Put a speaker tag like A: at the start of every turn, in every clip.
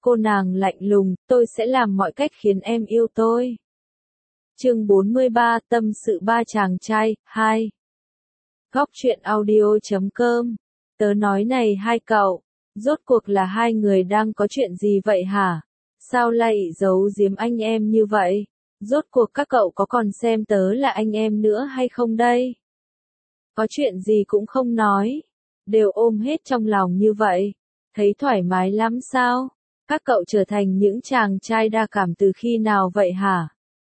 A: Cô nàng lạnh lùng, tôi sẽ làm mọi cách khiến em yêu tôi. Chương 43, tâm sự ba chàng trai, 2. Góc truyện audio.com. Tớ nói này hai cậu, rốt cuộc là hai người đang có chuyện gì vậy hả? Sao lại giấu giếm anh em như vậy? Rốt cuộc các cậu có còn xem tớ là anh em nữa hay không đây? Có chuyện gì cũng không nói, đều ôm hết trong lòng như vậy, thấy thoải mái lắm sao? Các cậu trở thành những chàng trai đa cảm từ khi nào vậy hả?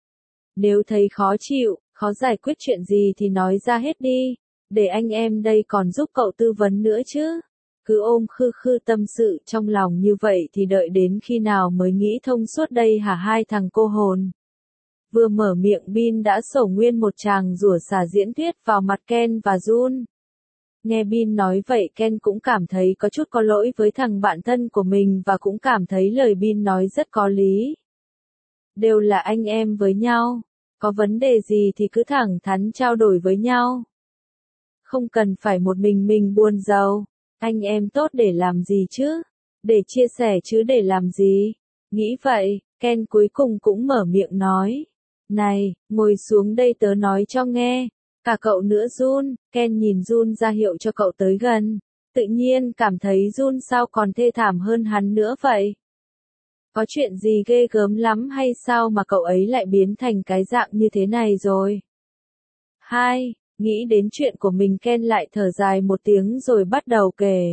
A: Nếu thấy khó chịu, khó giải quyết chuyện gì thì nói ra hết đi, để anh em đây còn giúp cậu tư vấn nữa chứ. Cứ ôm khư khư tâm sự trong lòng như vậy thì đợi đến khi nào mới nghĩ thông suốt đây hả hai thằng cô hồn. Vừa mở miệng Bin đã sổ nguyên một tràng rủa xả diễn thuyết vào mặt Ken và Jun. Nghe Bin nói vậy Ken cũng cảm thấy có chút có lỗi với thằng bạn thân của mình và cũng cảm thấy lời Bin nói rất có lý. Đều là anh em với nhau, có vấn đề gì thì cứ thẳng thắn trao đổi với nhau. Không cần phải một mình buồn rầu, anh em tốt để làm gì chứ? Để chia sẻ chứ để làm gì? Nghĩ vậy, Ken cuối cùng cũng mở miệng nói. Này, ngồi xuống đây tớ nói cho nghe. Cả cậu nữa Jun, Ken nhìn Jun ra hiệu cho cậu tới gần. Tự nhiên cảm thấy Jun sao còn thê thảm hơn hắn nữa vậy? Có chuyện gì ghê gớm lắm hay sao mà cậu ấy lại biến thành cái dạng như thế này rồi? Hai, nghĩ đến chuyện của mình Ken lại thở dài một tiếng rồi bắt đầu kể.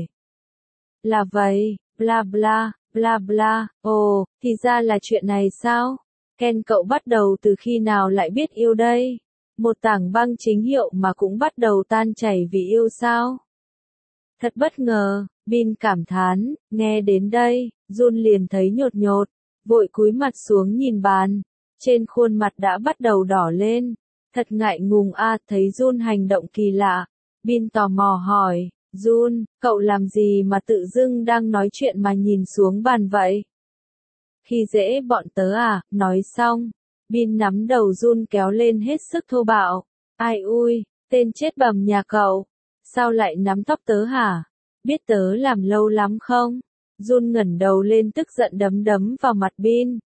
A: Là vậy, bla bla, bla bla, ồ, thì ra là chuyện này sao? Ken cậu bắt đầu từ khi nào lại biết yêu đây? Một tảng băng chính hiệu mà cũng bắt đầu tan chảy vì yêu sao? Thật bất ngờ, Bin cảm thán, nghe đến đây, Jun liền thấy nhột nhột, vội cúi mặt xuống nhìn bàn, trên khuôn mặt đã bắt đầu đỏ lên, thật ngại ngùng thấy Jun hành động kỳ lạ, Bin tò mò hỏi, Jun, cậu làm gì mà tự dưng đang nói chuyện mà nhìn xuống bàn vậy? Khi dễ bọn tớ à, nói xong, Bin nắm đầu Jun kéo lên hết sức thô bạo, ai ui, tên chết bầm nhà cậu, sao lại nắm tóc tớ hả? Biết tớ làm lâu lắm không? Jun ngẩng đầu lên tức giận đấm đấm vào mặt Bin.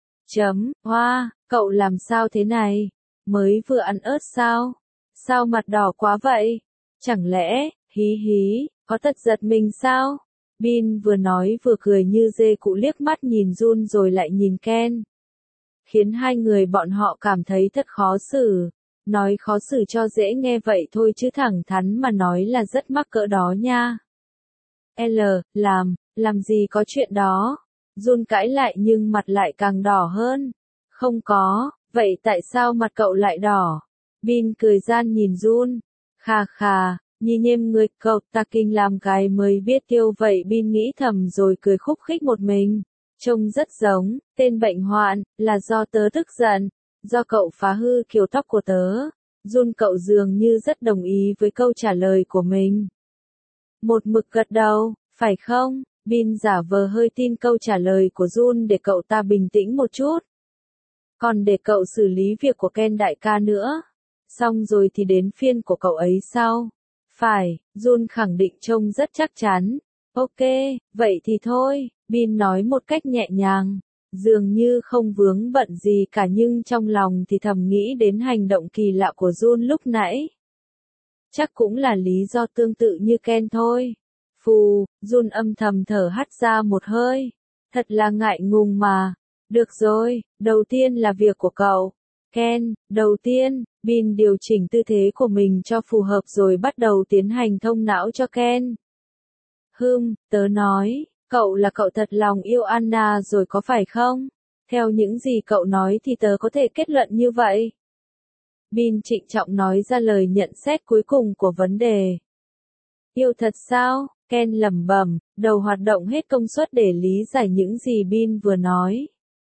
A: Hoa, cậu làm sao thế này? Mới vừa ăn ớt sao? Sao mặt đỏ quá vậy? Chẳng lẽ, hí, có thật giật mình sao? Bin vừa nói vừa cười như dê cụ liếc mắt nhìn Jun rồi lại nhìn Ken. Khiến hai người bọn họ cảm thấy thật khó xử. Nói khó xử cho dễ nghe vậy thôi chứ thẳng thắn mà nói là rất mắc cỡ đó nha. Làm gì có chuyện đó. Jun cãi lại nhưng mặt lại càng đỏ hơn. Không có, vậy tại sao mặt cậu lại đỏ? Bin cười gian nhìn Jun. Khà, nhì nhêm người cậu ta kinh làm cái mới biết tiêu vậy Bin nghĩ thầm rồi cười khúc khích một mình. Trông rất giống, tên bệnh hoạn, là do tớ tức giận, do cậu phá hư kiểu tóc của tớ. Jun cậu dường như rất đồng ý với câu trả lời của mình. Một mực gật đầu, phải không? Bin giả vờ hơi tin câu trả lời của Jun để cậu ta bình tĩnh một chút. Còn để cậu xử lý việc của Ken đại ca nữa. Xong rồi thì đến phiên của cậu ấy sau. Phải, Jun khẳng định trông rất chắc chắn. Ok, vậy thì thôi, Bin nói một cách nhẹ nhàng. Dường như không vướng bận gì cả nhưng trong lòng thì thầm nghĩ đến hành động kỳ lạ của Jun lúc nãy. Chắc cũng là lý do tương tự như Ken thôi. Phù, Jun âm thầm thở hắt ra một hơi. Thật là ngại ngùng mà. Được rồi, đầu tiên là việc của cậu. Ken, đầu tiên, Bin điều chỉnh tư thế của mình cho phù hợp rồi bắt đầu tiến hành thông não cho Ken. Tớ nói, cậu là cậu thật lòng yêu Anna rồi có phải không? Theo những gì cậu nói thì tớ có thể kết luận như vậy. Bin trịnh trọng nói ra lời nhận xét cuối cùng của vấn đề. Yêu thật sao? Ken lẩm bẩm, đầu hoạt động hết công suất để lý giải những gì Bin vừa nói.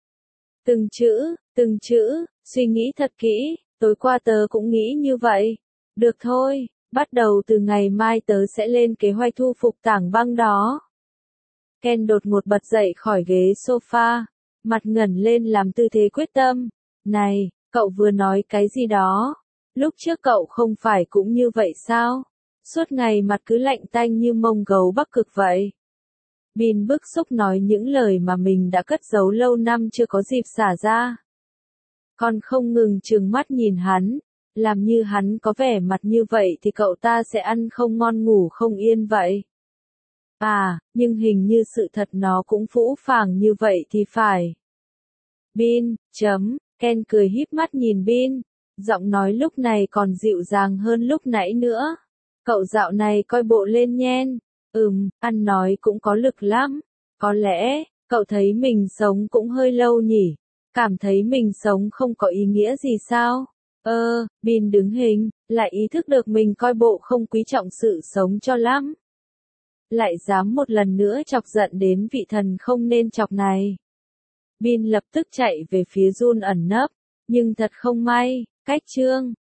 A: Từng chữ, suy nghĩ thật kỹ, tối qua tớ cũng nghĩ như vậy. Được thôi, bắt đầu từ ngày mai tớ sẽ lên kế hoạch thu phục tảng băng đó. Ken đột ngột bật dậy khỏi ghế sofa, mặt ngẩng lên làm tư thế quyết tâm. Này, cậu vừa nói cái gì đó? Lúc trước cậu không phải cũng như vậy sao? Suốt ngày mặt cứ lạnh tanh như mông gấu Bắc Cực vậy. Bin bức xúc nói những lời mà mình đã cất giấu lâu năm chưa có dịp xả ra. Con không ngừng trừng mắt nhìn hắn, làm như hắn có vẻ mặt như vậy thì cậu ta sẽ ăn không ngon ngủ không yên vậy. À, nhưng hình như sự thật nó cũng phũ phàng như vậy thì phải. Bin, Ken cười híp mắt nhìn Bin, giọng nói lúc này còn dịu dàng hơn lúc nãy nữa. Cậu dạo này coi bộ lên nhen. Ăn nói cũng có lực lắm. Có lẽ, cậu thấy mình sống cũng hơi lâu nhỉ? Cảm thấy mình sống không có ý nghĩa gì sao? Bin đứng hình, lại ý thức được mình coi bộ không quý trọng sự sống cho lắm. Lại dám một lần nữa chọc giận đến vị thần không nên chọc này. Bin lập tức chạy về phía Jun ẩn nấp, nhưng thật không may, cách Trương